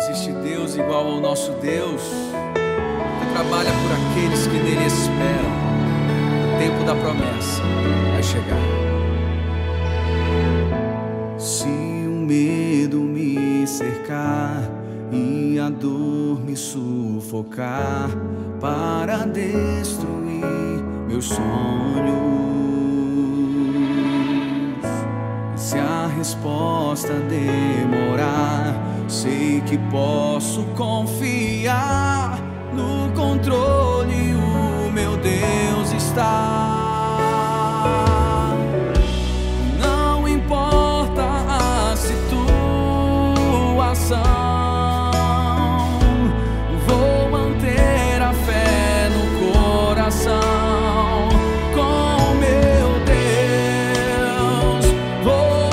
existe Deus igual ao nosso Deus, que trabalha por aqueles que nele esperam. O tempo da promessa vai chegar. Se o medo me cercar e a dor me sufocar para destruir meus sonhos, se a resposta demorar, sei que posso confiar no controle, o meu Deus está. Não importa a situação, vou manter a fé no coração. Com meu Deus vou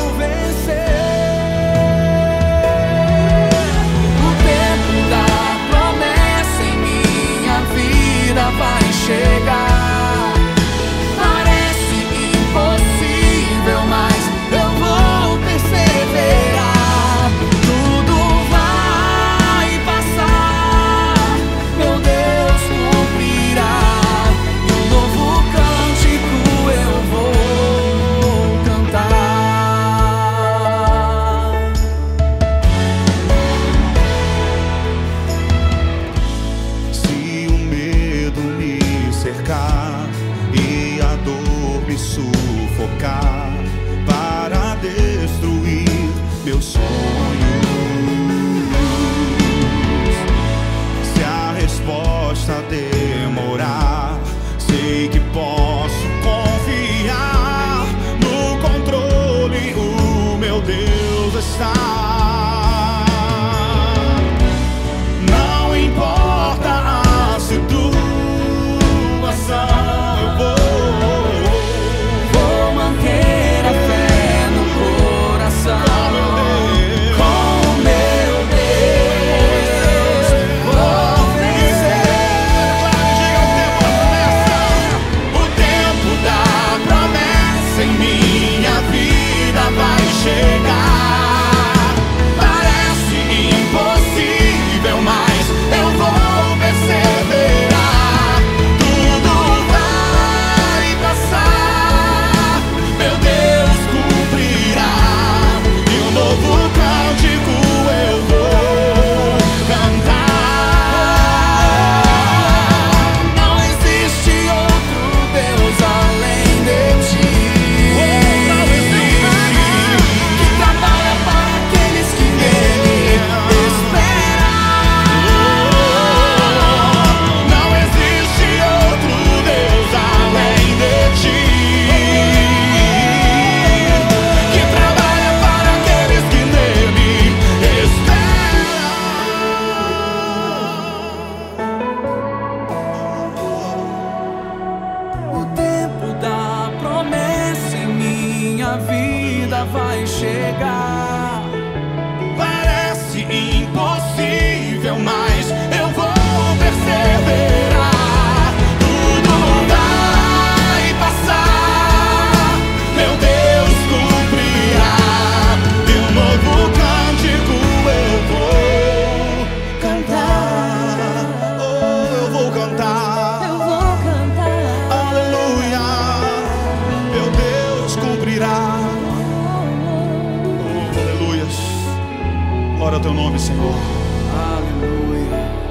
vencer. O tempo da promessa em minha vida vai chegar. Parece impossível, mas eu vou perseverar. Tudo vai passar, meu Deus cumprirá. E um novo cântico eu vou cantar. Se o medo me cercar e a dor me sufocar para destruir meus sonhos, se a resposta demorar, sei que posso confiar no controle, o meu Deus está. Não importa a situação, eu Vou manter a fé no coração. Com meu Deus vou vencer. O tempo da promessa em minha vida vai chegar. Parece impossível, mas eu vou perseverar. Tudo vai passar, meu Deus cumprirá. E um novo cântico eu vou cantar. Não existe outro Deus além de ti, que trabalha para aqueles que nele esperam. Não existe outro Deus além de ti, que trabalha para aqueles que nele esperam. O tempo da promessa em minha vida vai chegar. Parece impossível, mas eu vou perseverar. Tudo vai passar, meu Deus cumprirá. E um novo cântico eu vou cantar. Oh, eu vou cantar. Eu vou cantar. Aleluia, meu Deus cumprirá. Oh, aleluias. Glória ao teu nome, Senhor. Aleluia.